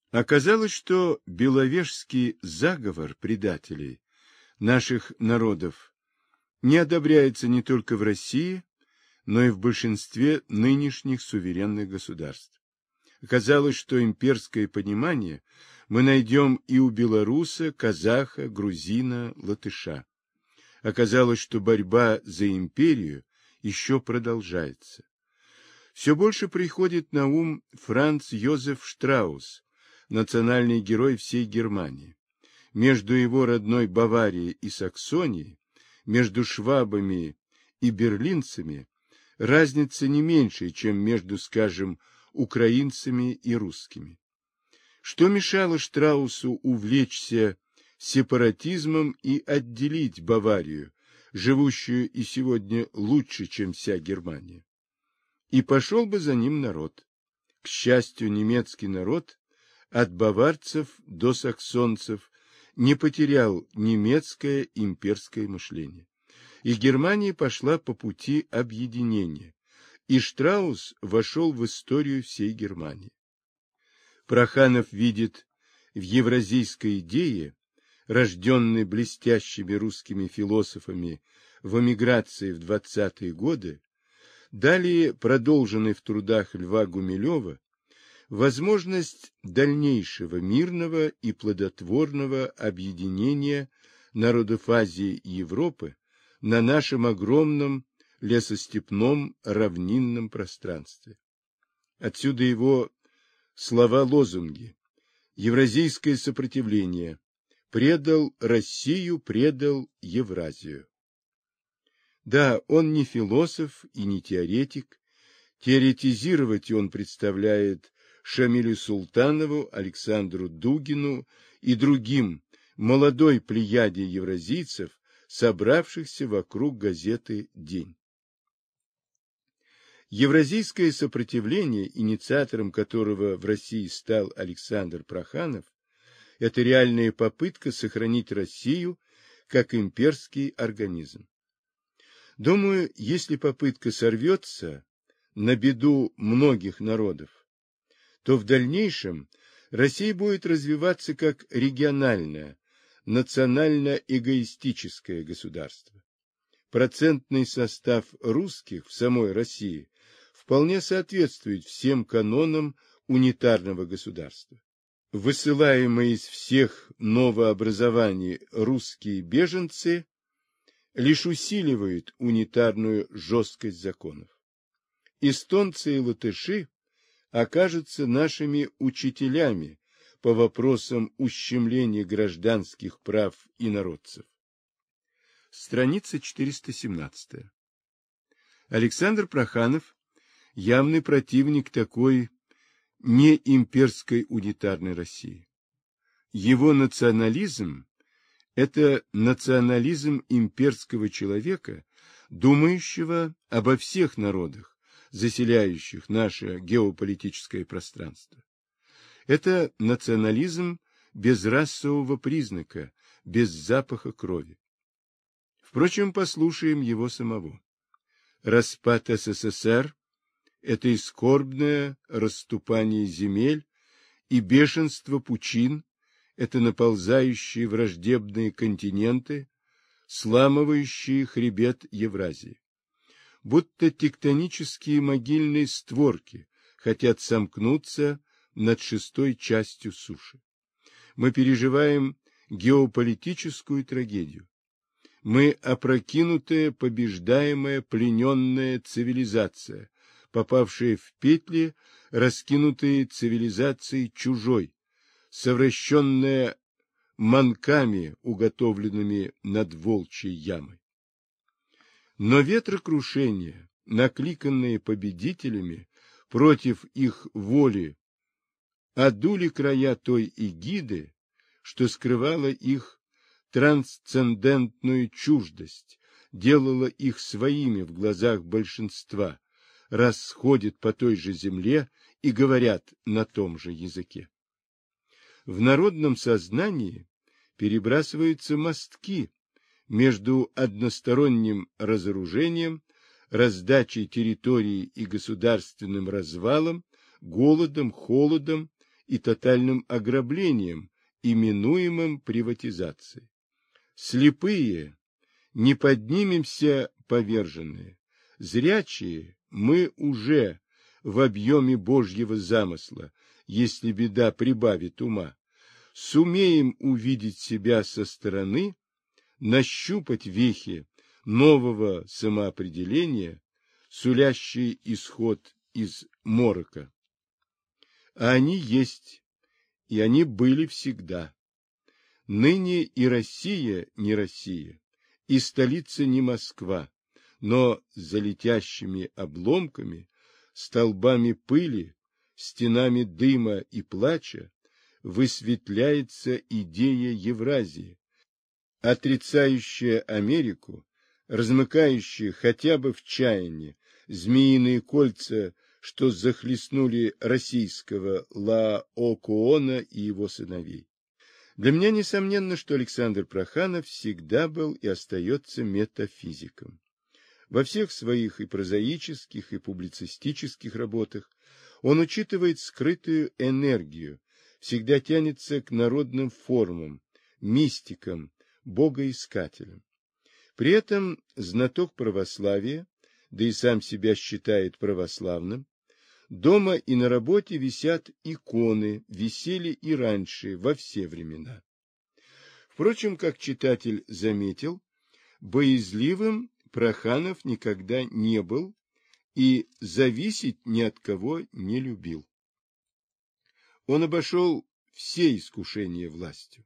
Оказалось, что Беловежский заговор предателей наших народов не одобряется не только в России, но и в большинстве нынешних суверенных государств. Оказалось, что имперское понимание мы найдем и у белоруса, казаха, грузина, латыша. Оказалось, что борьба за империю еще продолжается. Все больше приходит на ум Франц Йозеф Штраус, национальный герой всей Германии. Между его родной Баварией и Саксонией, между швабами и берлинцами, разница не меньше, чем между, скажем, украинцами и русскими. Что мешало Штраусу увлечься сепаратизмом и отделить Баварию, живущую и сегодня лучше, чем вся Германия? И пошел бы за ним народ. К счастью, немецкий народ от баварцев до саксонцев не потерял немецкое имперское мышление. И Германия пошла по пути объединения, и Штраус вошел в историю всей Германии. Проханов видит в евразийской идее, рожденной блестящими русскими философами в эмиграции в 20-е годы, далее продолженной в трудах Льва Гумилева, возможность дальнейшего мирного и плодотворного объединения народов Азии и Европы на нашем огромном лесостепном равнинном пространстве. Отсюда его слова-лозунги: «Евразийское сопротивление», «Предал Россию, предал Евразию». Да, он не философ и не теоретик. Теоретизировать он представляет Шамилю Султанову, Александру Дугину и другим молодой плеяде евразийцев, собравшихся вокруг газеты «День». Евразийское сопротивление, инициатором которого в России стал Александр Проханов, это реальная попытка сохранить Россию как имперский организм. Думаю, если попытка сорвется на беду многих народов, то в дальнейшем Россия будет развиваться как региональное, национально-эгоистическое государство. Процентный состав русских в самой России вполне соответствует всем канонам унитарного государства. Высылаемые из всех новообразований русские беженцы лишь усиливают унитарную жесткость законов. Эстонцы и латыши окажутся нашими учителями по вопросам ущемления гражданских прав инородцев. Страница 417. Александр Проханов – явный противник такой неимперской унитарной России. Его национализм – это национализм имперского человека, думающего обо всех народах, заселяющих наше геополитическое пространство. Это национализм без расового признака, без запаха крови. Впрочем, послушаем его самого. Распад СССР – это и скорбное расступание земель, и бешенство пучин – это наползающие враждебные континенты, сламывающие хребет Евразии. Будто тектонические могильные створки хотят сомкнуться над шестой частью суши. Мы переживаем геополитическую трагедию. Мы опрокинутая, побеждаемая, плененная цивилизация, попавшая в петли, раскинутые цивилизацией чужой, совращенная манками, уготовленными над волчьей ямой. Но ветрокрушения, накликанные победителями против их воли, одули края той эгиды, что скрывала их трансцендентную чуждость, делала их своими в глазах большинства, расходят по той же земле и говорят на том же языке. В народном сознании перебрасываются мостки между односторонним разоружением, раздачей территорий и государственным развалом, голодом, холодом и тотальным ограблением, именуемым приватизацией. Слепые, не поднимемся поверженные, зрячие мы уже в объеме Божьего замысла, если беда прибавит ума, сумеем увидеть себя со стороны, нащупать вехи нового самоопределения, сулящие исход из морока. А они есть, и они были всегда. Ныне и Россия не Россия, и столица не Москва, но за летящими обломками, столбами пыли, стенами дыма и плача высветляется идея Евразии, отрицающая Америку, размыкающая хотя бы в чаянии змеиные кольца, что захлестнули российского Лаокоона и его сыновей. Для меня несомненно, что Александр Проханов всегда был и остается метафизиком. Во всех своих и прозаических, и публицистических работах он учитывает скрытую энергию, всегда тянется к народным формам, мистикам, богоискателям. При этом знаток православия, да и сам себя считает православным, дома и на работе висят иконы, висели и раньше, во все времена. Впрочем, как читатель заметил, боязливым Проханов никогда не был и зависеть ни от кого не любил. Он обошел все искушения властью.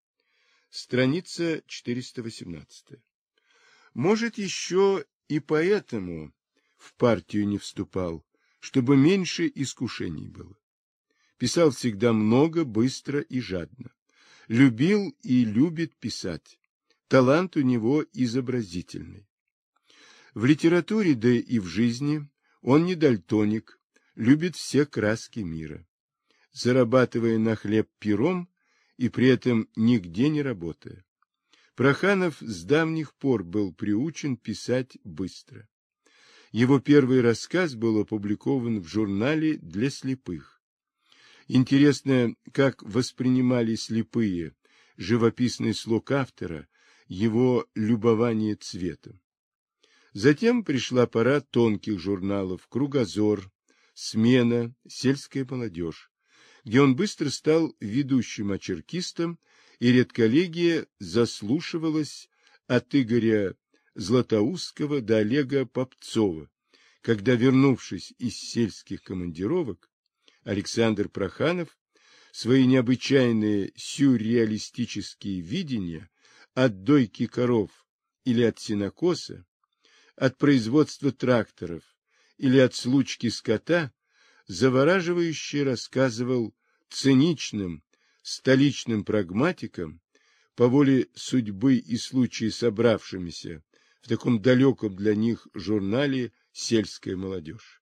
Страница 418. Может, еще и поэтому в партию не вступал, чтобы меньше искушений было. Писал всегда много, быстро и жадно. Любил и любит писать. Талант у него изобразительный. В литературе, да и в жизни он не дальтоник, любит все краски мира. Зарабатывая на хлеб пером и при этом нигде не работая. Проханов с давних пор был приучен писать быстро. Его первый рассказ был опубликован в журнале для слепых. Интересно, как воспринимали слепые живописный слог автора, его любование цветом. Затем пришла пора тонких журналов «Кругозор», «Смена», «Сельская молодежь», где он быстро стал ведущим очеркистом, и редколлегия заслушивалась от Игоря Златоустского до Олега Попцова, когда, вернувшись из сельских командировок, Александр Проханов свои необычайные сюрреалистические видения от дойки коров или от сенокоса, от производства тракторов или от случки скота завораживающе рассказывал циничным столичным прагматикам, по воле судьбы и случая собравшимися в таком далеком для них журнале «Сельская молодежь».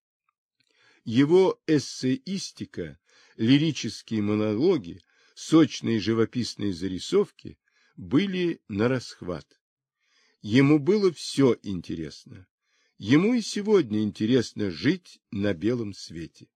Его эссеистика, лирические монологи, сочные живописные зарисовки были нарасхват. Ему было все интересно. Ему и сегодня интересно жить на белом свете.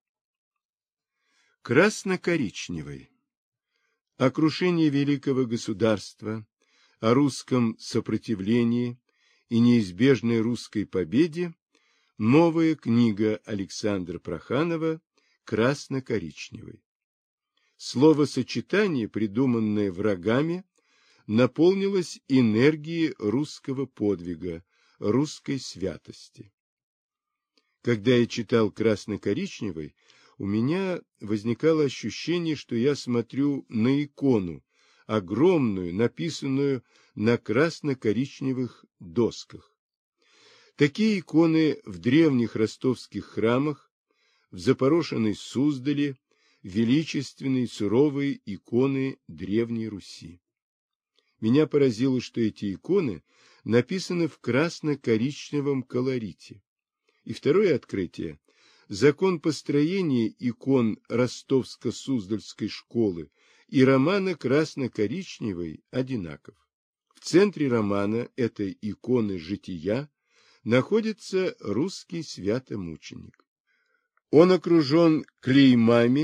Красно-коричневый. О крушении великого государства, о русском сопротивлении и неизбежной русской победе новая книга Александра Проханова «Красно-коричневый». Словосочетание, придуманное врагами, наполнилось энергией русского подвига, русской святости. Когда я читал «Красно-коричневый», у меня возникало ощущение, что я смотрю на икону, огромную, написанную на красно-коричневых досках. Такие иконы в древних ростовских храмах, в запорошенной Суздале, величественные суровые иконы Древней Руси. Меня поразило, что эти иконы написаны в красно-коричневом колорите. И второе открытие. Закон построения икон Ростовско-Суздальской школы и романа красно-коричневой одинаков. В центре романа этой иконы жития находится русский святомученик. Он окружен клеймами,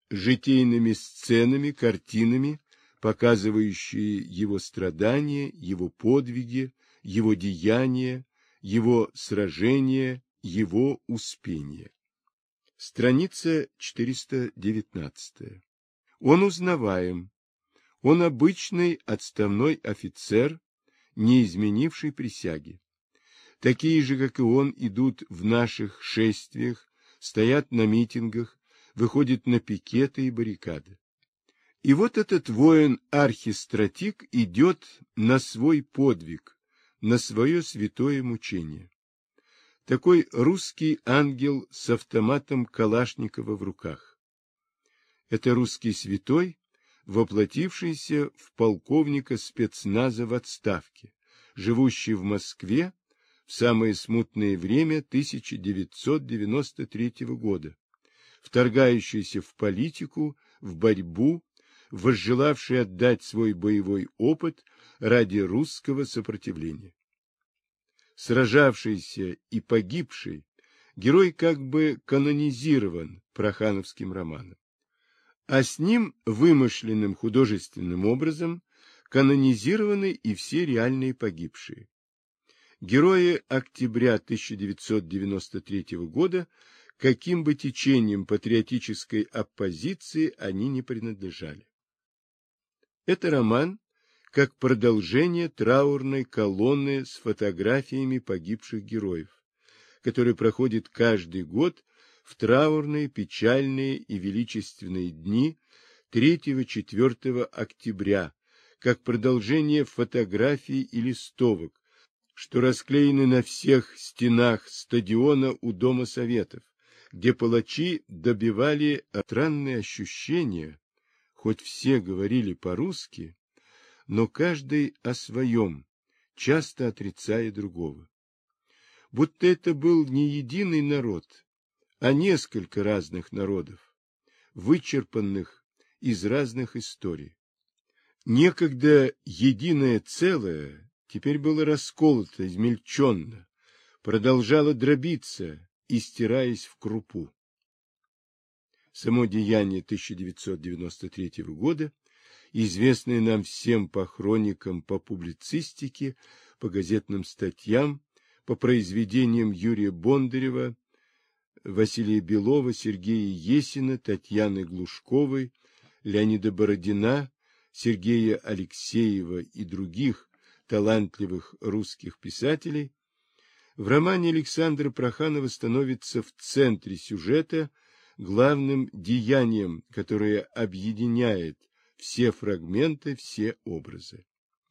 житейными сценами, картинами, показывающие его страдания, его подвиги, его деяния, его сражения, его успения. Страница 419. Он узнаваем. Он обычный отставной офицер, не изменивший присяги. Такие же, как и он, идут в наших шествиях, стоят на митингах, выходят на пикеты и баррикады. И вот этот воин-архистратик идет на свой подвиг, на свое святое мучение. Такой русский ангел с автоматом Калашникова в руках. Это русский святой, воплотившийся в полковника спецназа в отставке, живущий в Москве в самое смутное время 1993 года, вторгающийся в политику, в борьбу, возжелавший отдать свой боевой опыт ради русского сопротивления. Сражавшийся и погибший, герой как бы канонизирован прохановским романом. А с ним вымышленным художественным образом канонизированы и все реальные погибшие. Герои октября 1993 года, каким бы течением патриотической оппозиции они не принадлежали. Это роман как продолжение траурной колонны с фотографиями погибших героев, который проходит каждый год в траурные, печальные и величественные дни 3-4 октября, как продолжение фотографий и листовок, что расклеены на всех стенах стадиона у Дома Советов, где палачи добивали странные ощущения, хоть все говорили по-русски, но каждый о своем, часто отрицая другого. Будто это был не единый народ, а несколько разных народов, вычерпанных из разных историй. Некогда единое целое теперь было расколото, измельченно, продолжало дробиться, истираясь в крупу. Само деяние 1993 года, известное нам всем по хроникам, по публицистике, по газетным статьям, по произведениям Юрия Бондарева, Василия Белова, Сергея Есина, Татьяны Глушковой, Леонида Бородина, Сергея Алексеева и других талантливых русских писателей, в романе Александра Проханова становится в центре сюжета главным деянием, которое объединяет все фрагменты, все образы.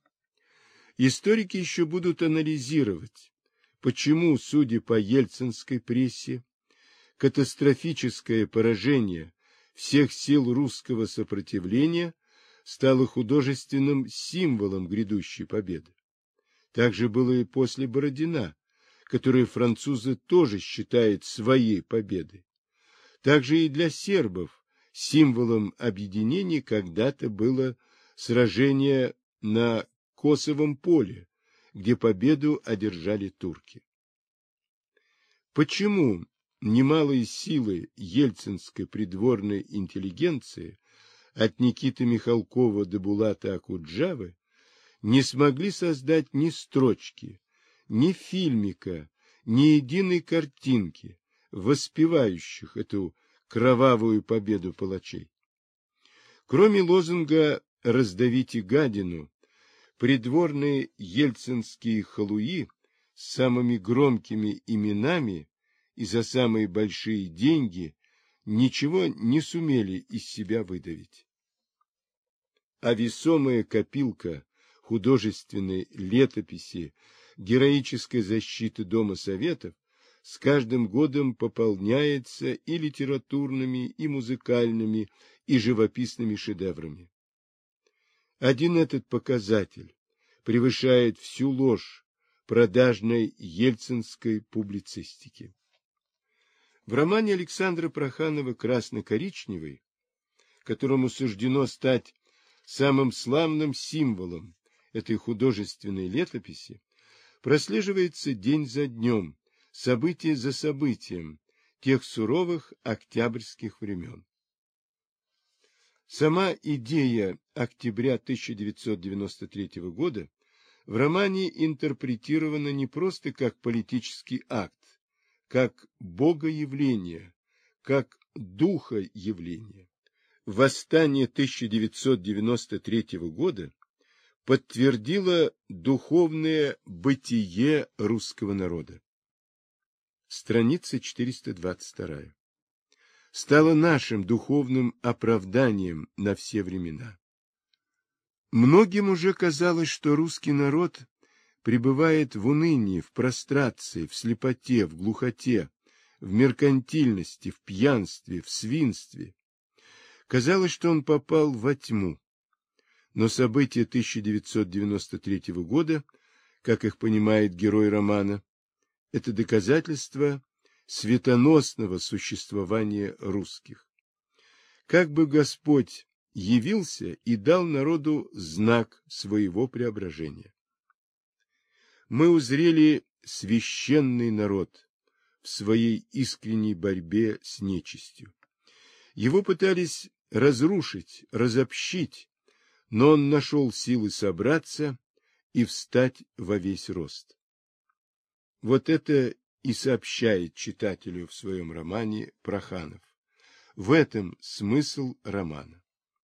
Историки еще будут анализировать, почему, судя по ельцинской прессе, катастрофическое поражение всех сил русского сопротивления стало художественным символом грядущей победы. Так же было и после Бородина, которую французы тоже считают своей победой. Также и для сербов символом объединения когда-то было сражение на Косовом поле, где победу одержали турки. Почему немалые силы ельцинской придворной интеллигенции от Никиты Михалкова до Булата Акуджавы не смогли создать ни строчки, ни фильмика, ни единой картинки, воспевающих эту кровавую победу палачей? Кроме лозунга «Раздавите гадину», придворные ельцинские халуи с самыми громкими именами и за самые большие деньги ничего не сумели из себя выдавить. А весомая копилка художественной летописи, героической защиты Дома Советов с каждым годом пополняется и литературными, и музыкальными, и живописными шедеврами. Один этот показатель превышает всю ложь продажной ельцинской публицистики. В романе Александра Проханова «Красно-коричневый», которому суждено стать самым славным символом этой художественной летописи, прослеживается день за днем, событие за событием тех суровых октябрьских времен. Сама идея октября 1993 года в романе интерпретирована не просто как политический акт, как богоявление, как духоявление. Восстание 1993 года подтвердило духовное бытие русского народа. Страница 422. Стало нашим духовным оправданием на все времена. Многим уже казалось, что русский народ пребывает в унынии, в прострации, в слепоте, в глухоте, в меркантильности, в пьянстве, в свинстве. Казалось, что он попал во тьму. Но события 1993 года, как их понимает герой романа, это доказательство светоносного существования русских. Как бы Господь явился и дал народу знак своего преображения. Мы узрели священный народ в своей искренней борьбе с нечистью. Его пытались разрушить, разобщить, но он нашел силы собраться и встать во весь рост. Вот это и сообщает читателю в своем романе Проханов. В этом смысл романа.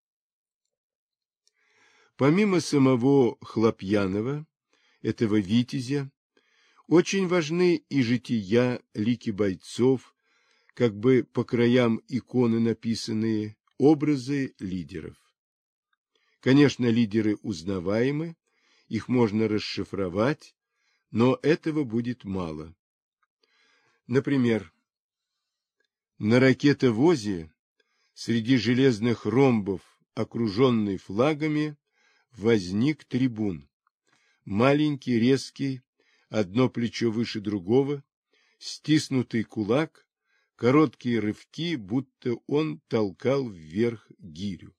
Помимо самого Хлопьянова, этого витязя, очень важны и жития, лики бойцов, как бы по краям иконы написанные, образы лидеров. Конечно, лидеры узнаваемы, их можно расшифровать, но этого будет мало. Например, на ракетовозе среди железных ромбов, окруженный флагами, возник трибун. Маленький, резкий, одно плечо выше другого, стиснутый кулак, короткие рывки, будто он толкал вверх гирю.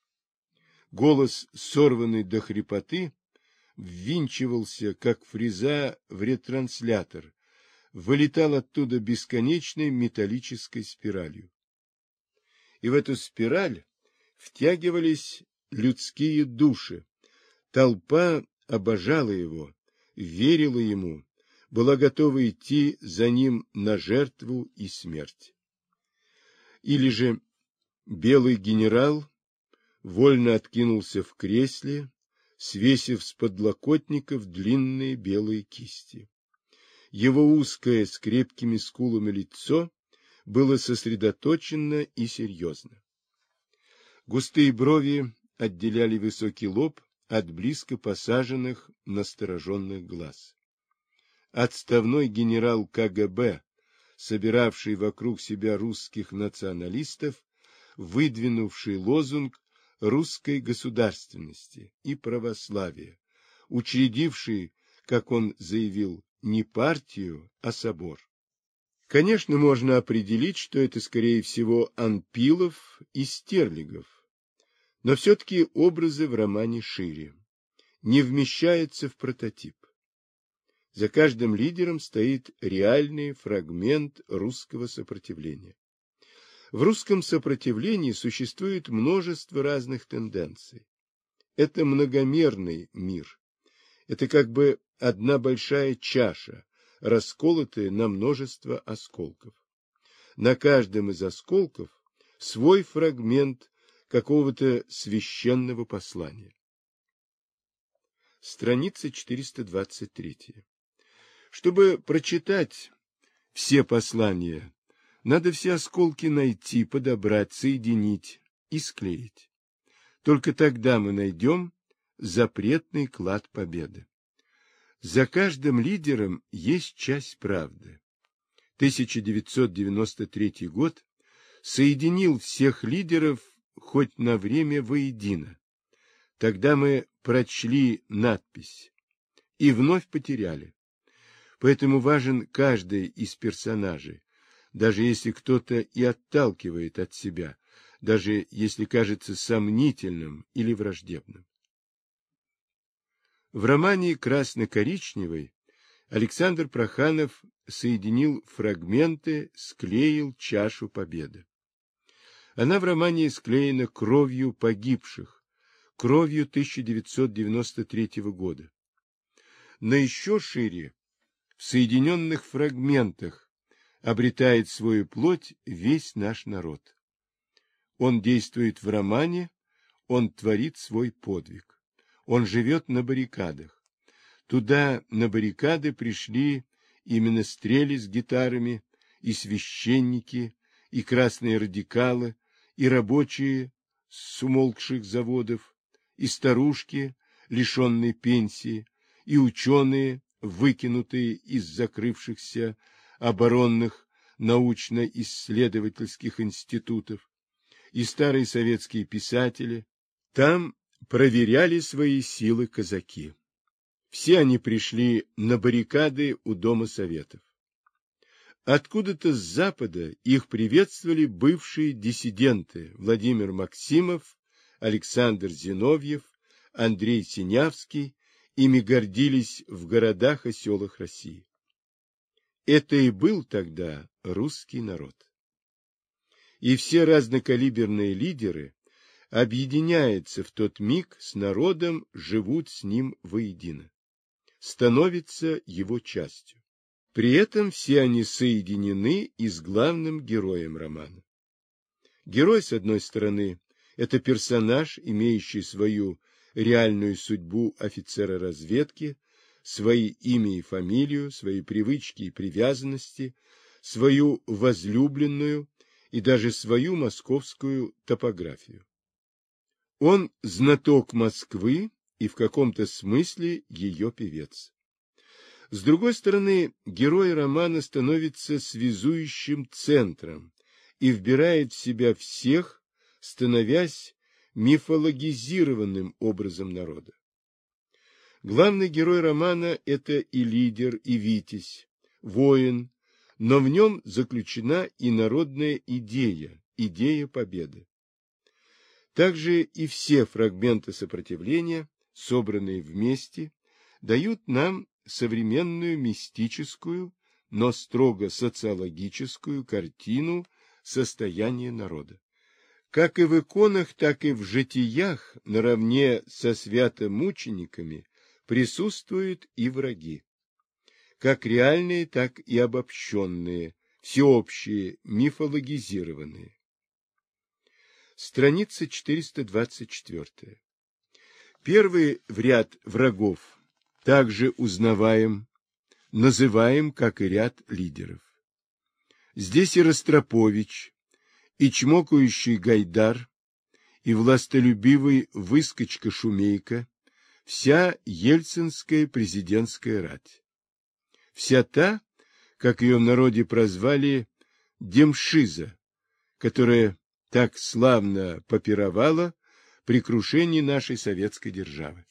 Голос, сорванный до хрипоты, ввинчивался, как фреза, в ретранслятор, вылетал оттуда бесконечной металлической спиралью. И в эту спираль втягивались людские души. Толпа обожала его, верила ему, была готова идти за ним на жертву и смерть. Или же белый генерал вольно откинулся в кресле, свесив с подлокотников длинные белые кисти. Его узкое с крепкими скулами лицо было сосредоточено и серьезно. Густые брови отделяли высокий лоб от близко посаженных настороженных глаз. Отставной генерал КГБ, собиравший вокруг себя русских националистов, выдвинувший лозунг русской государственности и православия, учредивший, как он заявил, не партию, а собор. Конечно, можно определить, что это, скорее всего, Анпилов и Стерлигов, но все-таки образы в романе шире, не вмещаются в прототип. За каждым лидером стоит реальный фрагмент русского сопротивления. В русском сопротивлении существует множество разных тенденций. Это многомерный мир. Это как бы одна большая чаша, расколотая на множество осколков. На каждом из осколков свой фрагмент какого-то священного послания. Страница 423. Чтобы прочитать все послания, надо все осколки найти, подобрать, соединить и склеить. Только тогда мы найдем запретный клад победы. За каждым лидером есть часть правды. 1993 год соединил всех лидеров хоть на время воедино. Тогда мы прочли надпись и вновь потеряли. Поэтому важен каждый из персонажей, даже если кто-то и отталкивает от себя, даже если кажется сомнительным или враждебным. В романе «Красно-коричневый» Александр Проханов соединил фрагменты, склеил чашу победы. Она в романе склеена кровью погибших, кровью 1993 года. Но еще шире, в соединенных фрагментах, обретает свою плоть весь наш народ. Он действует в романе, он творит свой подвиг. Он живет на баррикадах. Туда, на баррикады, пришли и менестрели с гитарами, и священники, и красные радикалы, и рабочие с умолкших заводов, и старушки, лишенные пенсии, и ученые, выкинутые из закрывшихся оборонных научно-исследовательских институтов, и старые советские писатели. Там проверяли свои силы казаки. Все они пришли на баррикады у Дома Советов. Откуда-то с запада их приветствовали бывшие диссиденты Владимир Максимов, Александр Зиновьев, Андрей Синявский. Ими гордились в городах и селах России. Это и был тогда русский народ. И все разнокалиберные лидеры объединяются в тот миг с народом, живут с ним воедино, становятся его частью. При этом все они соединены и с главным героем романа. Герой, с одной стороны, это персонаж, имеющий свою реальную судьбу офицера разведки, свои имя и фамилию, свои привычки и привязанности, свою возлюбленную и даже свою московскую топографию. Он знаток Москвы и в каком-то смысле ее певец. С другой стороны, герой романа становится связующим центром и вбирает в себя всех, становясь мифологизированным образом народа. Главный герой романа – это и лидер, и витязь, воин, но в нем заключена и народная идея, идея победы. Также и все фрагменты сопротивления, собранные вместе, дают нам современную мистическую, но строго социологическую картину состояния народа. Как и в иконах, так и в житиях, наравне со святомучениками, присутствуют и враги. Как реальные, так и обобщенные, всеобщие, мифологизированные. Страница 424. Первый в ряд врагов также узнаваем, называем, как и ряд лидеров. Здесь и Ростропович, и чмокающий Гайдар, и властолюбивый выскочка-шумейка, вся ельцинская президентская рать. Вся та, как ее в народе прозвали, демшиза, которая так славно попировала при крушении нашей советской державы.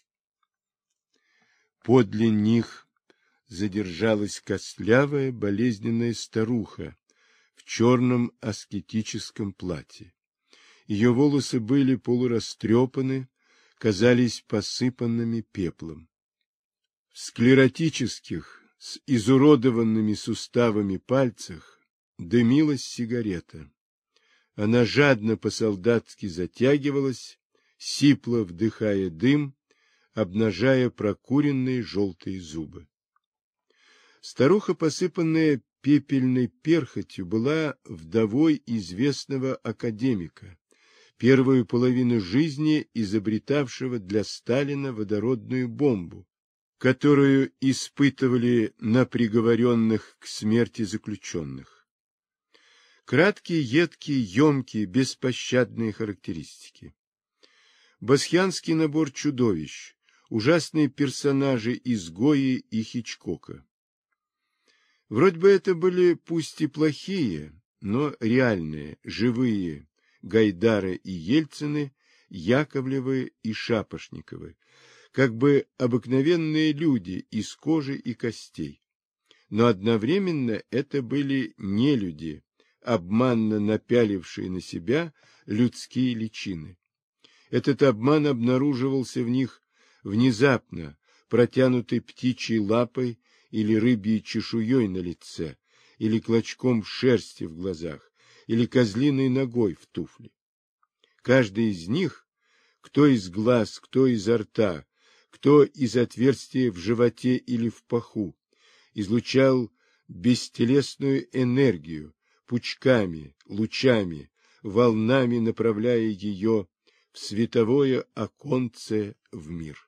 Подле них задержалась костлявая болезненная старуха в черном аскетическом платье. Ее волосы были полурастрепаны, казались посыпанными пеплом. В склеротических, с изуродованными суставами пальцах дымилась сигарета. Она жадно по-солдатски затягивалась, сипло вдыхая дым, обнажая прокуренные желтые зубы. Старуха, посыпанная пепельной перхотью, была вдовой известного академика, первую половину жизни изобретавшего для Сталина водородную бомбу, которую испытывали на приговоренных к смерти заключенных. Краткие, едкие, емкие, беспощадные характеристики. Басхианский набор чудовищ, ужасные персонажи изгои и Хичкока. Вроде бы это были пусть и плохие, но реальные, живые Гайдары и Ельцины, Яковлевы и Шапошниковы, как бы обыкновенные люди из кожи и костей. Но одновременно это были нелюди, обманно напялившие на себя людские личины. Этот обман обнаруживался в них внезапно, протянутой птичьей лапой или рыбьей чешуей на лице, или клочком шерсти в глазах, или козлиной ногой в туфли. Каждый из них, кто из глаз, кто изо рта, кто из отверстия в животе или в паху, излучал бестелесную энергию, пучками, лучами, волнами направляя ее в световое оконце в мир.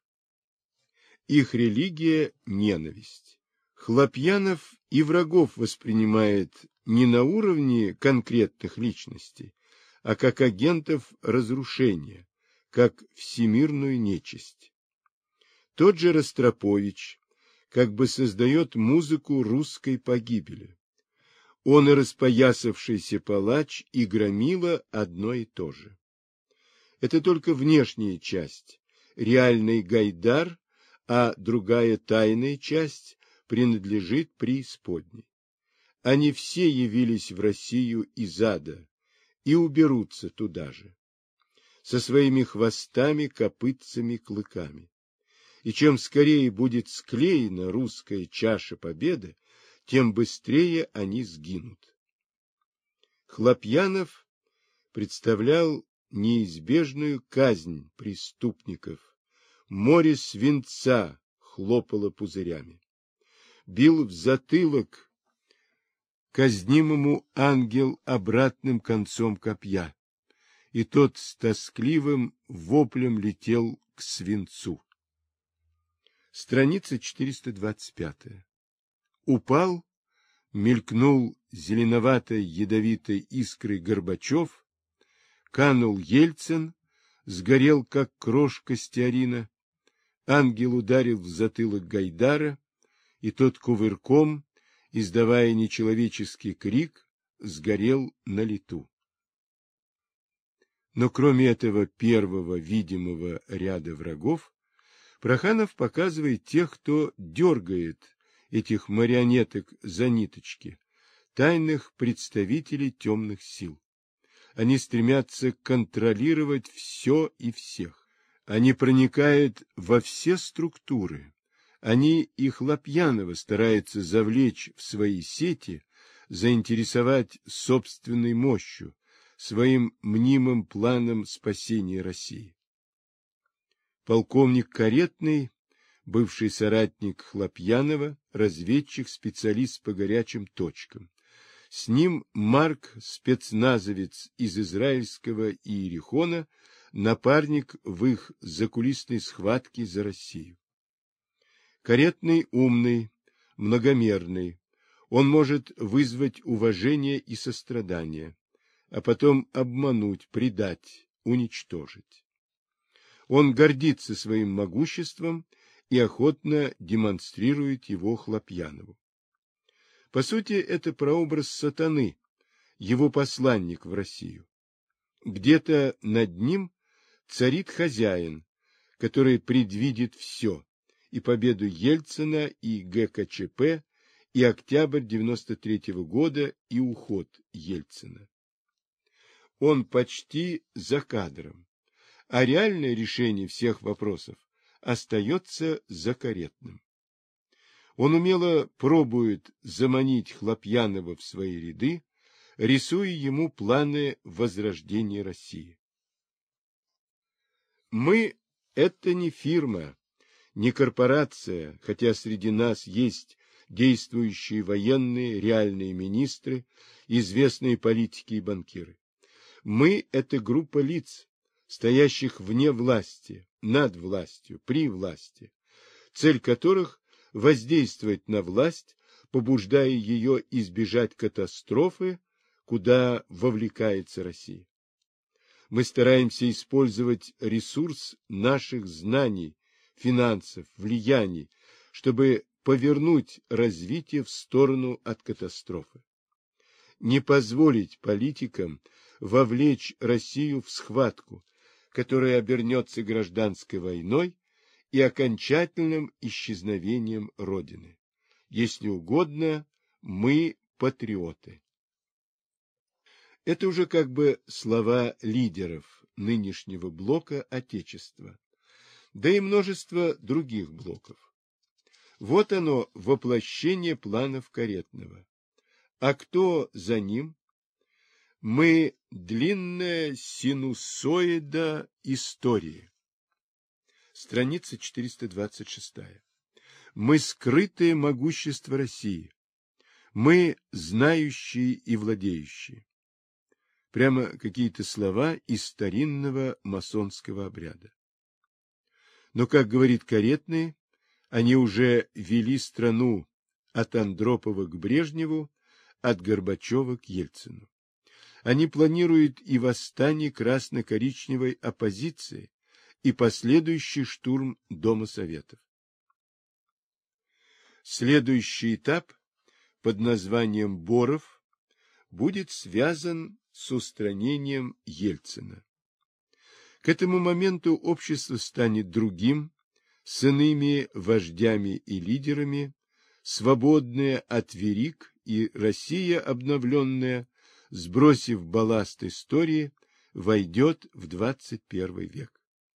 Их религия – ненависть. Хлопьянов и врагов воспринимает не на уровне конкретных личностей, а как агентов разрушения, как всемирную нечисть. Тот же Ростропович как бы создает музыку русской погибели. Он и распоясавшийся палач, и громила одно и то же. Это только внешняя часть, реальный Гайдар, а другая тайная часть принадлежит преисподней. Они все явились в Россию из ада и уберутся туда же, со своими хвостами, копытцами, клыками. И чем скорее будет склеена русская чаша победы, тем быстрее они сгинут. Хлопьянов представлял неизбежную казнь преступников. Море свинца хлопало пузырями. Бил в затылок казнимому ангел обратным концом копья, и тот с тоскливым воплем летел к свинцу. Страница 425. Упал, мелькнул зеленоватой ядовитой искрой Горбачев, канул Ельцин, сгорел, как крошка стеарина, ангел ударил в затылок Гайдара, и тот кувырком, издавая нечеловеческий крик, сгорел на лету. Но кроме этого первого видимого ряда врагов, Проханов показывает тех, кто дергает этих марионеток за ниточки, тайных представителей темных сил. Они стремятся контролировать все и всех. Они проникают во все структуры. Они и Хлопьянова стараются завлечь в свои сети, заинтересовать собственной мощью, своим мнимым планом спасения России. Полковник Каретный, бывший соратник Хлопьянова, разведчик, специалист по горячим точкам. С ним Марк, спецназовец из израильского Иерихона, напарник в их закулисной схватке за Россию. Каретный умный, многомерный. Он может вызвать уважение и сострадание, а потом обмануть, предать, уничтожить. Он гордится своим могуществом и охотно демонстрирует его Хлопьянову. По сути, это прообраз сатаны, его посланник в Россию. Где-то над ним царит хозяин, который предвидит все, и победу Ельцина, и ГКЧП, и октябрь 93-го года, и уход Ельцина. Он почти за кадром, а реальное решение всех вопросов остается за Каретным. Он умело пробует заманить Хлопьянова в свои ряды, рисуя ему планы возрождения России. Мы – это не фирма, не корпорация, хотя среди нас есть действующие военные, реальные министры, известные политики и банкиры. Мы – это группа лиц, стоящих вне власти, над властью, при власти, цель которых – воздействовать на власть, побуждая ее избежать катастрофы, куда вовлекается Россия. Мы стараемся использовать ресурс наших знаний, финансов, влияний, чтобы повернуть развитие в сторону от катастрофы. Не позволить политикам вовлечь Россию в схватку, которая обернется гражданской войной и окончательным исчезновением Родины. Если угодно, мы патриоты. Это уже как бы слова лидеров нынешнего блока Отечества, да и множество других блоков. Вот оно, воплощение планов Каретного. А кто за ним? Мы длинная синусоида истории. Страница 426. Мы скрытое могущество России. Мы знающие и владеющие. Прямо какие-то слова из старинного масонского обряда. Но, как говорит Каретный, они уже вели страну от Андропова к Брежневу, от Горбачева к Ельцину. Они планируют и восстание красно-коричневой оппозиции, и последующий штурм Дома Советов. Следующий этап под названием Боров будет связан с устранением Ельцина. К этому моменту общество станет другим, с иными вождями и лидерами, свободное от вериг, и Россия обновленная, сбросив балласт истории, войдет в 21 век.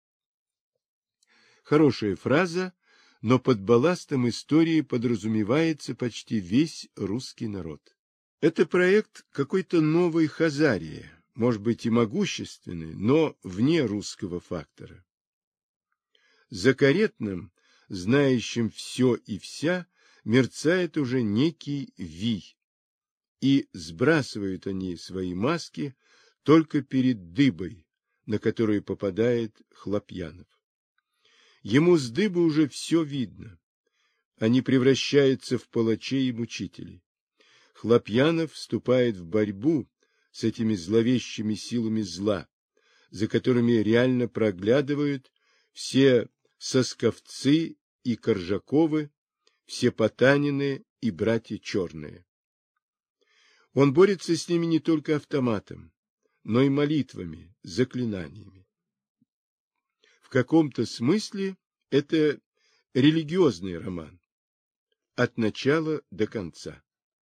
Хорошая фраза, но под балластом истории подразумевается почти весь русский народ. Это проект какой-то новой Хазарии, может быть и могущественный, но вне русского фактора. За Каретным, знающим все и вся, мерцает уже некий вий, и сбрасывают они свои маски только перед дыбой, на которую попадает Хлопьянов. Ему с дыбы уже все видно. Они превращаются в палачей и мучителей. Хлопьянов вступает в борьбу с этими зловещими силами зла, за которыми реально проглядывают все Сосковцы и Коржаковы, все Потанины и братья Черные. Он борется с ними не только автоматом, но и молитвами, заклинаниями. В каком-то смысле это религиозный роман, от начала до конца.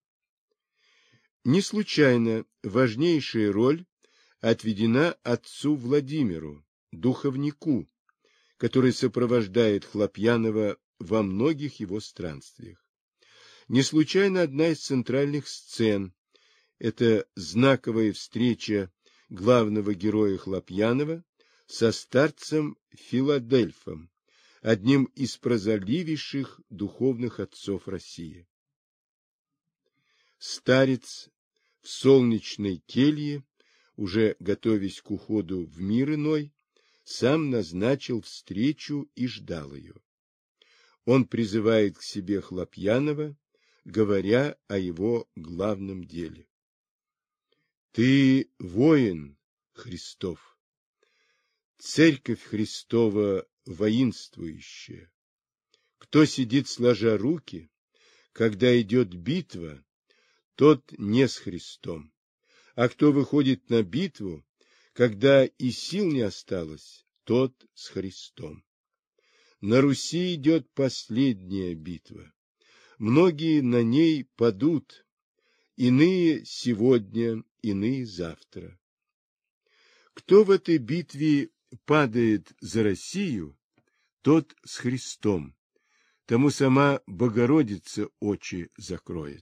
Не случайно важнейшая роль отведена отцу Владимиру, духовнику, который сопровождает Хлопьянова во многих его странствиях. Не случайно одна из центральных сцен – это знаковая встреча главного героя Хлопьянова со старцем Филадельфом, одним из прозорливейших духовных отцов России. Старец в солнечной келье, уже готовясь к уходу в мир иной, сам назначил встречу и ждал ее. Он призывает к себе Хлопьянова, говоря о его главном деле. Ты воин Христов, Церковь Христова воинствующая. Кто сидит сложа руки, когда идет битва, тот не с Христом, а кто выходит на битву, когда и сил не осталось, тот с Христом. На Руси идет последняя битва. Многие на ней падут, иные сегодня, иные завтра. Кто в этой битве падает за Россию, тот с Христом, тому сама Богородица очи закроет.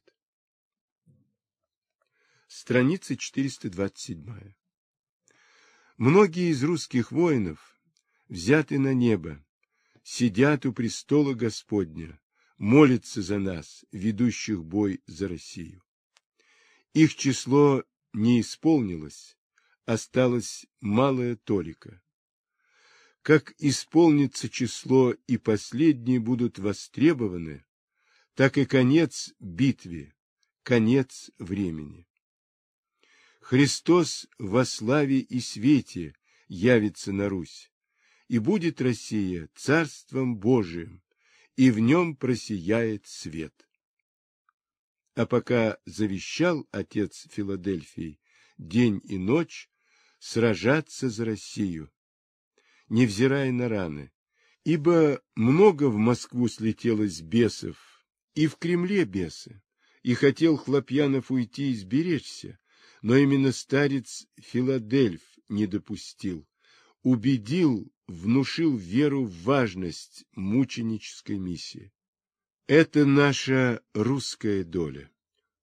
Страница 427. Многие из русских воинов взяты на небо, сидят у престола Господня, молятся за нас, ведущих бой за Россию. Их число не исполнилось, осталось малая толика. Как исполнится число и последние будут востребованы, так и конец битве, конец времени. Христос во славе и свете явится на Русь, и будет Россия Царством Божиим, и в нем просияет свет. А пока завещал отец Филадельфий день и ночь сражаться за Россию, невзирая на раны, ибо много в Москву слетелось бесов, и в Кремле бесы, и хотел Хлопьянов уйти и сберечься, но именно старец Филадельф не допустил, убедил, внушил веру в важность мученической миссии. Это наша русская доля.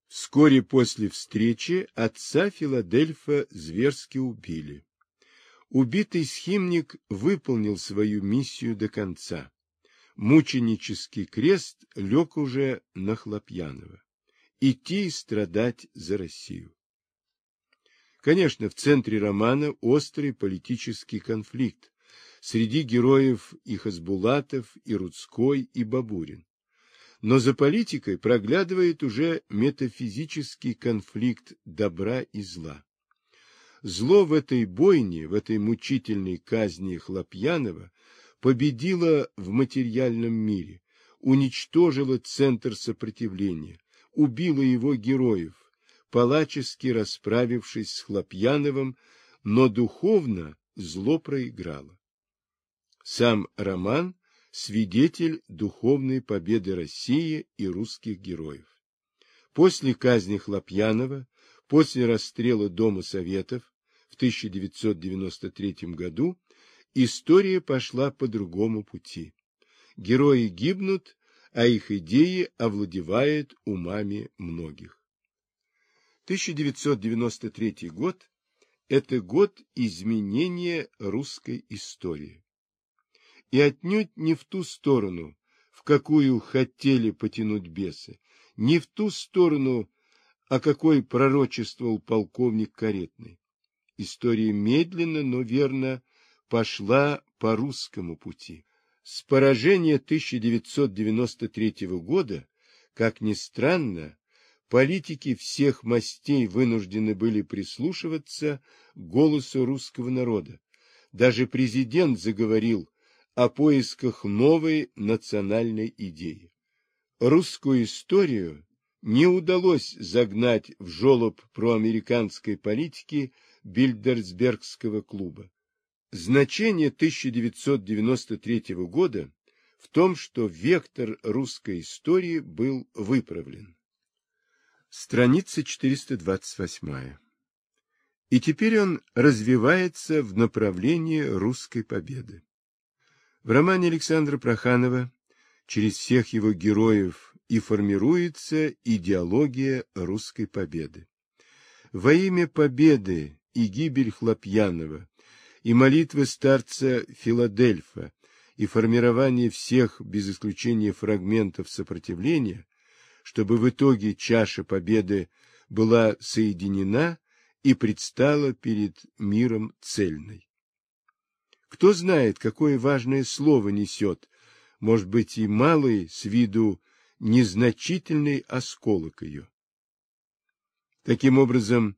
Вскоре после встречи отца Филадельфа зверски убили. Убитый схимник выполнил свою миссию до конца. Мученический крест лег уже на Хлопьянова. Идти и страдать за Россию. Конечно, в центре романа острый политический конфликт среди героев и Хасбулатов, и Рудской, и Бабурин. Но за политикой проглядывает уже метафизический конфликт добра и зла. Зло в этой бойне, в этой мучительной казни Хлопьянова победило в материальном мире, уничтожило центр сопротивления, убило его героев, палачески расправившись с Хлопьяновым, но духовно зло проиграло. Сам роман – свидетель духовной победы России и русских героев. После казни Хлопьянова, после расстрела Дома Советов в 1993 году, история пошла по другому пути. Герои гибнут, а их идеи овладевают умами многих. 1993 год – это год изменения русской истории. И отнюдь не в ту сторону, в какую хотели потянуть бесы, не в ту сторону, о какой пророчествовал полковник Каретный. История медленно, но верно пошла по русскому пути. С поражения 1993 года, как ни странно, политики всех мастей вынуждены были прислушиваться к голосу русского народа. Даже президент заговорил о поисках новой национальной идеи. Русскую историю не удалось загнать в жолоб проамериканской политики Бильдерсбергского клуба. Значение 1993 года в том, что вектор русской истории был выправлен. Страница 428. И теперь он развивается в направлении русской победы. В романе Александра Проханова через всех его героев и формируется идеология русской победы. Во имя победы и гибель Хлопьянова, и молитвы старца Филадельфа, и формирование всех, без исключения фрагментов сопротивления, чтобы в итоге чаша победы была соединена и предстала перед миром цельной. Кто знает, какое важное слово несет, может быть, и малый с виду незначительный осколок ее. Таким образом,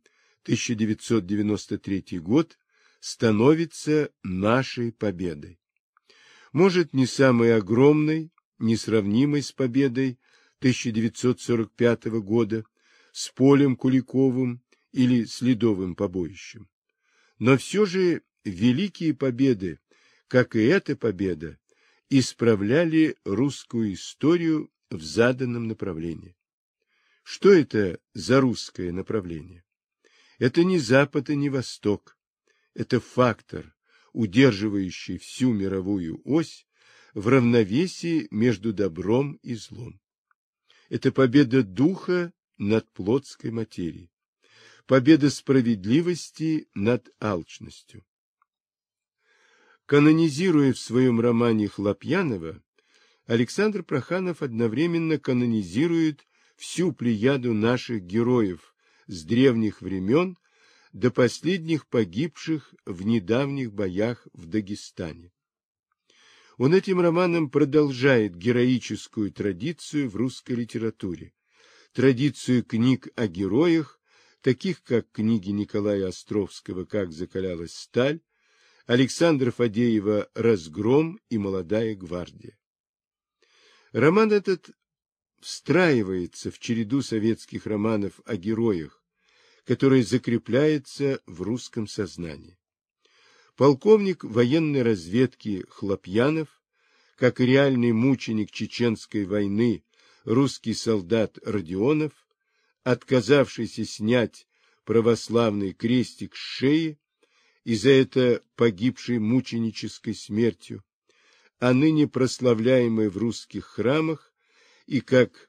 1993 год становится нашей победой. Может, не самой огромной, несравнимой с победой 1945 года, с Полем Куликовым или с Ледовым побоищем. Но все же великие победы, как и эта победа, исправляли русскую историю в заданном направлении. Что это за русское направление? Это не Запад и не Восток. Это фактор, удерживающий всю мировую ось в равновесии между добром и злом. Это победа духа над плотской материей, победа справедливости над алчностью. Канонизируя в своем романе Хлопьянова, Александр Проханов одновременно канонизирует всю плеяду наших героев с древних времен до последних погибших в недавних боях в Дагестане. Он этим романом продолжает героическую традицию в русской литературе, традицию книг о героях, таких как книги Николая Островского «Как закалялась сталь», Александра Фадеева «Разгром» и «Молодая гвардия». Роман этот встраивается в череду советских романов о героях, которая закрепляется в русском сознании. Полковник военной разведки Хлопьянов, как и реальный мученик Чеченской войны русский солдат Родионов, отказавшийся снять православный крестик с шеи и за это погибший мученической смертью, а ныне прославляемый в русских храмах и как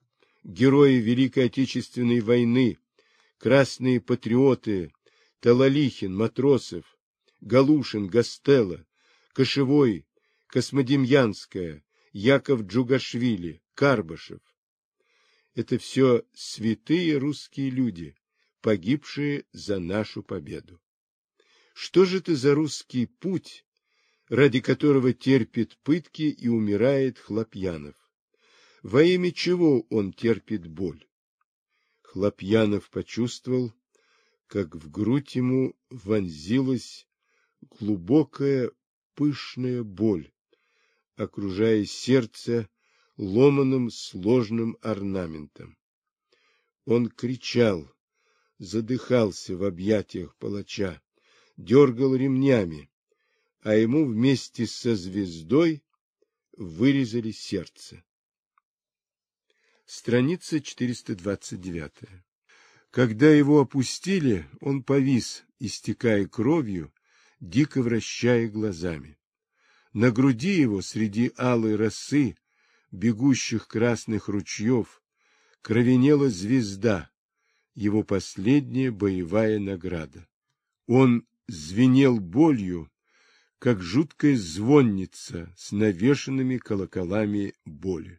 герои Великой Отечественной войны, красные патриоты Талалихин, Матросов, Галушин, Гастелло, Кошевой, Космодемьянская, Яков Джугашвили, Карбашев. Это все святые русские люди, погибшие за нашу победу. Что же это за русский путь, ради которого терпит пытки и умирает Хлопьянов? Во имя чего он терпит боль? Хлопьянов почувствовал, как в грудь ему вонзилась глубокая пышная боль, окружая сердце ломаным сложным орнаментом. Он кричал, задыхался в объятиях палача, дергал ремнями, а ему вместе со звездой вырезали сердце. Страница 429. Когда его опустили, он повис, истекая кровью, дико вращая глазами. На груди его среди алой росы, бегущих красных ручьев, кровенела звезда, его последняя боевая награда. Он звенел болью, как жуткая звонница с навешанными колоколами боли.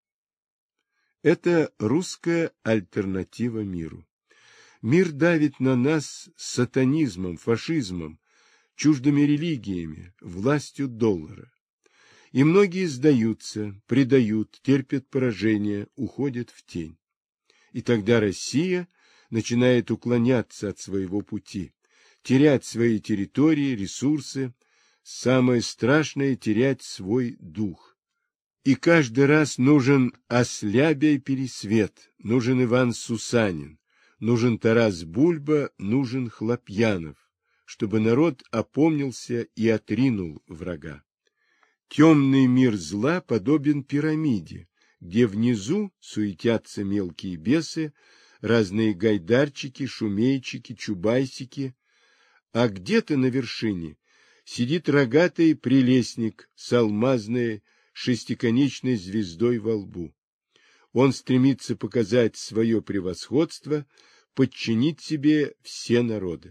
Это русская альтернатива миру. Мир давит на нас сатанизмом, фашизмом, чуждыми религиями, властью доллара. И многие сдаются, предают, терпят поражение, уходят в тень. И тогда Россия начинает уклоняться от своего пути, терять свои территории, ресурсы, самое страшное — терять свой дух. И каждый раз нужен Ослябя-Пересвет, нужен Иван Сусанин, нужен Тарас Бульба, нужен Хлопьянов, чтобы народ опомнился и отринул врага. Темный мир зла подобен пирамиде, где внизу суетятся мелкие бесы, разные гайдарчики, шумейчики, чубайсики, а где-то на вершине сидит рогатый прелестник с алмазной шестиконечной звездой во лбу. Он стремится показать свое превосходство, подчинить себе все народы.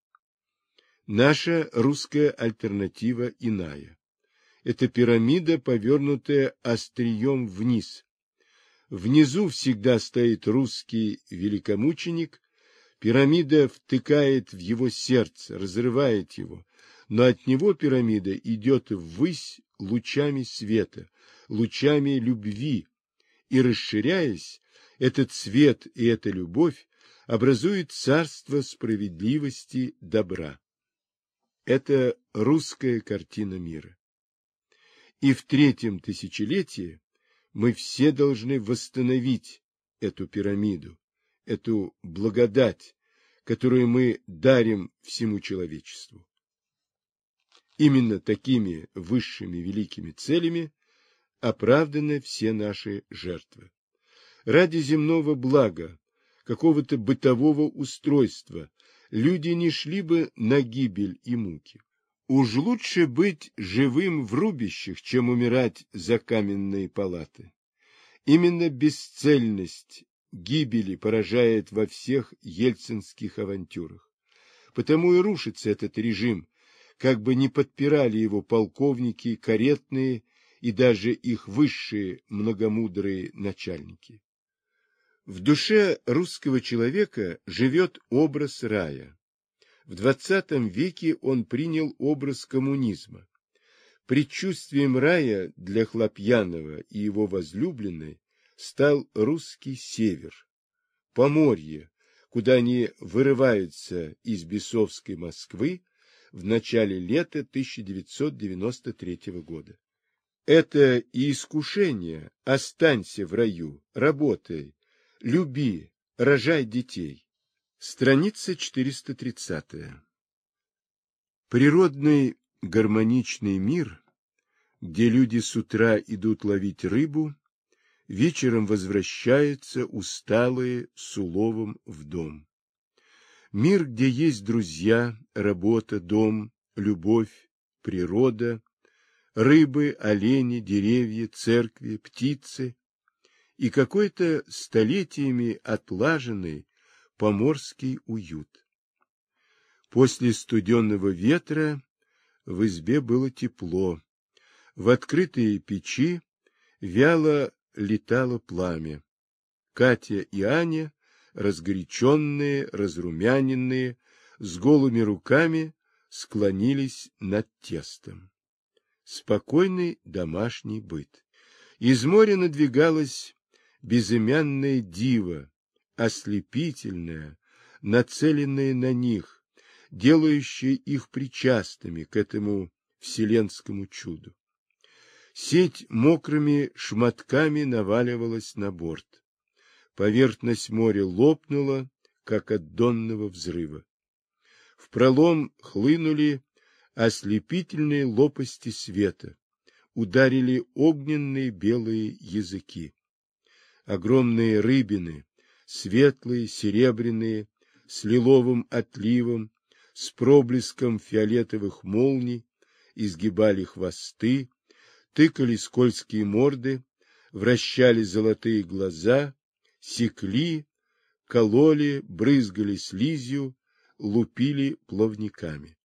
Наша русская альтернатива иная. Это пирамида, повернутая острием вниз. Внизу всегда стоит русский великомученик, пирамида втыкает в его сердце, разрывает его, но от него пирамида идет ввысь лучами света, лучами любви, и, расширяясь, этот свет и эта любовь образуют царство справедливости, добра. Это русская картина мира. И в третьем тысячелетии мы все должны восстановить эту пирамиду, эту благодать, которую мы дарим всему человечеству. Именно такими высшими великими целями оправданы все наши жертвы. Ради земного блага, какого-то бытового устройства, люди не шли бы на гибель и муки. Уж лучше быть живым в рубищах, чем умирать за каменные палаты. Именно бесцельность гибели поражает во всех ельцинских авантюрах. Потому и рушится этот режим, как бы ни подпирали его полковники, каретные и даже их высшие многомудрые начальники. В душе русского человека живет образ рая. В XX веке он принял образ коммунизма. Предчувствием рая для Хлопьянова и его возлюбленной стал русский север, Поморье, куда они вырываются из бесовской Москвы в начале лета 1993 года. Это и искушение: останься в раю, работай, люби, рожай детей. Страница 430. Природный гармоничный мир, где люди с утра идут ловить рыбу, вечером возвращаются усталые с уловом в дом. Мир, где есть друзья, работа, дом, любовь, природа, рыбы, олени, деревья, церкви, птицы и какой-то столетиями отлаженный поморский уют. После студенного ветра в избе было тепло, в открытые печи вяло летало пламя. Катя и Аня, разгоряченные, разрумяненные, с голыми руками, склонились над тестом. Спокойный домашний быт. Из моря надвигалась безымянная дива, ослепительная, нацеленная на них, делающая их причастными к этому вселенскому чуду. Сеть мокрыми шматками наваливалась на борт. Поверхность моря лопнула, как от донного взрыва. В пролом хлынули ослепительные лопасти света, ударили огненные белые языки. Огромные рыбины, светлые, серебряные, с лиловым отливом, с проблеском фиолетовых молний, изгибали хвосты, тыкали скользкие морды, вращали золотые глаза, секли, кололи, брызгали слизью, лупили плавниками.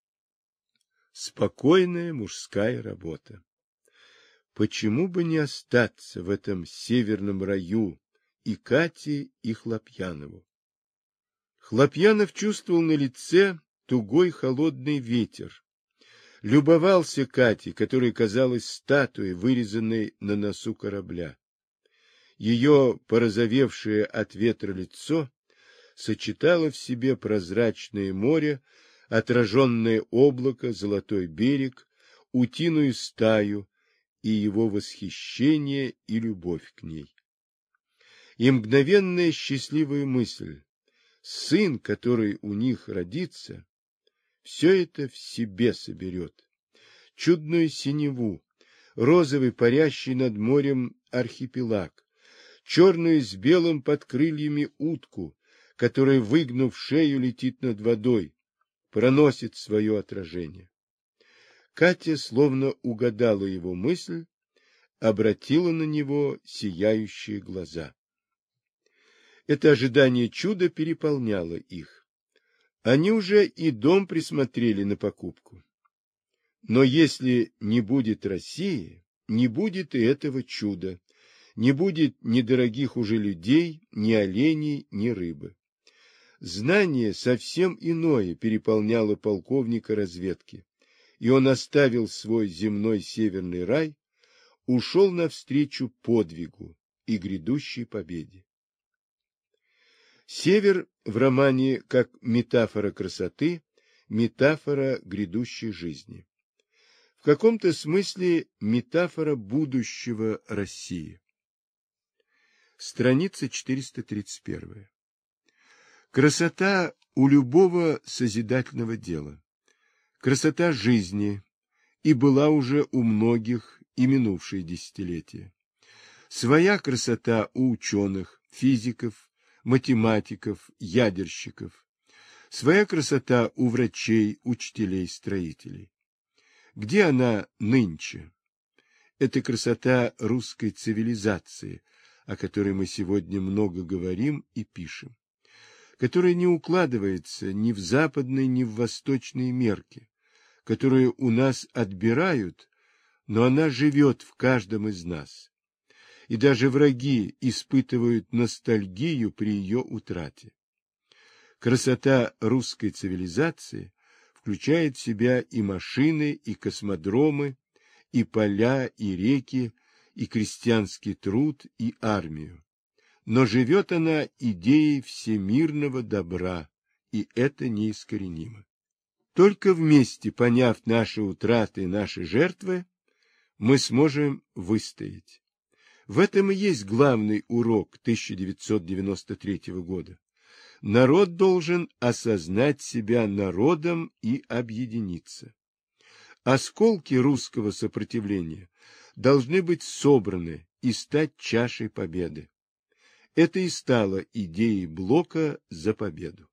Спокойная мужская работа. Почему бы не остаться в этом северном раю и Кате, и Хлопьянову? Хлопьянов чувствовал на лице тугой холодный ветер. Любовался Катей, которая казалась статуей, вырезанной на носу корабля. Ее порозовевшее от ветра лицо сочетало в себе прозрачное море, отраженное облако, золотой берег, утиную стаю и его восхищение и любовь к ней. И мгновенная счастливая мысль: сын, который у них родится, все это в себе соберет. Чудную синеву, розовый парящий над морем архипелаг, черную с белым под крыльями утку, которая, выгнув шею, летит над водой, проносит свое отражение. Катя словно угадала его мысль, обратила на него сияющие глаза. Это ожидание чуда переполняло их. Они уже и дом присмотрели на покупку. Но если не будет России, не будет и этого чуда, не будет ни дорогих уже людей, ни оленей, ни рыбы. Знание совсем иное переполняло полковника разведки, и он оставил свой земной северный рай, ушел навстречу подвигу и грядущей победе. Север в романе как метафора красоты, метафора грядущей жизни. В каком-то смысле метафора будущего России. Страница 431. Красота у любого созидательного дела. Красота жизни и была уже у многих и минувшие десятилетия. Своя красота у ученых, физиков, математиков, ядерщиков. Своя красота у врачей, учителей, строителей. Где она нынче? Это красота русской цивилизации, о которой мы сегодня много говорим и пишем, которая не укладывается ни в западные, ни в восточные мерки, которую у нас отбирают, но она живет в каждом из нас. И даже враги испытывают ностальгию при ее утрате. Красота русской цивилизации включает в себя и машины, и космодромы, и поля, и реки, и крестьянский труд, и армию. Но живет она идеей всемирного добра, и это неискоренимо. Только вместе, поняв наши утраты и наши жертвы, мы сможем выстоять. В этом и есть главный урок 1993 года. Народ должен осознать себя народом и объединиться. Осколки русского сопротивления должны быть собраны и стать чашей победы. Это и стало идеей Блока за победу.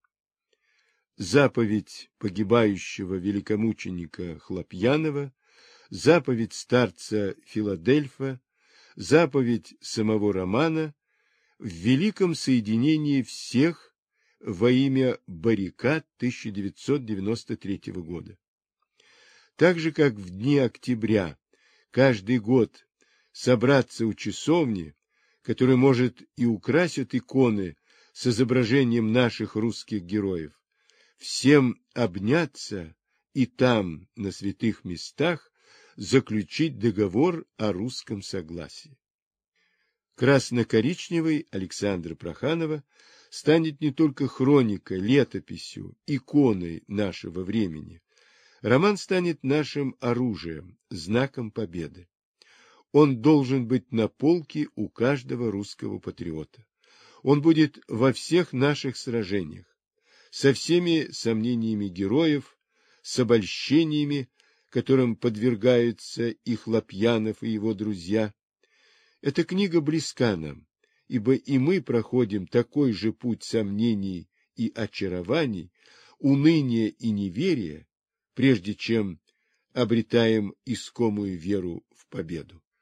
Заповедь погибающего великомученика Хлопьянова, заповедь старца Филадельфа, заповедь самого романа в великом соединении всех во имя баррикад 1993 года. Так же, как в дни октября каждый год собраться у часовни, который, может, и украсит иконы с изображением наших русских героев, всем обняться и там, на святых местах, заключить договор о русском согласии. Красно-коричневый Александра Проханова станет не только хроникой, летописью, иконой нашего времени. Роман станет нашим оружием, знаком победы. Он должен быть на полке у каждого русского патриота. Он будет во всех наших сражениях, со всеми сомнениями героев, с обольщениями, которым подвергаются и Хлопьянов, и его друзья. Эта книга близка нам, ибо и мы проходим такой же путь сомнений и очарований, уныния и неверия, прежде чем обретаем искомую веру в победу.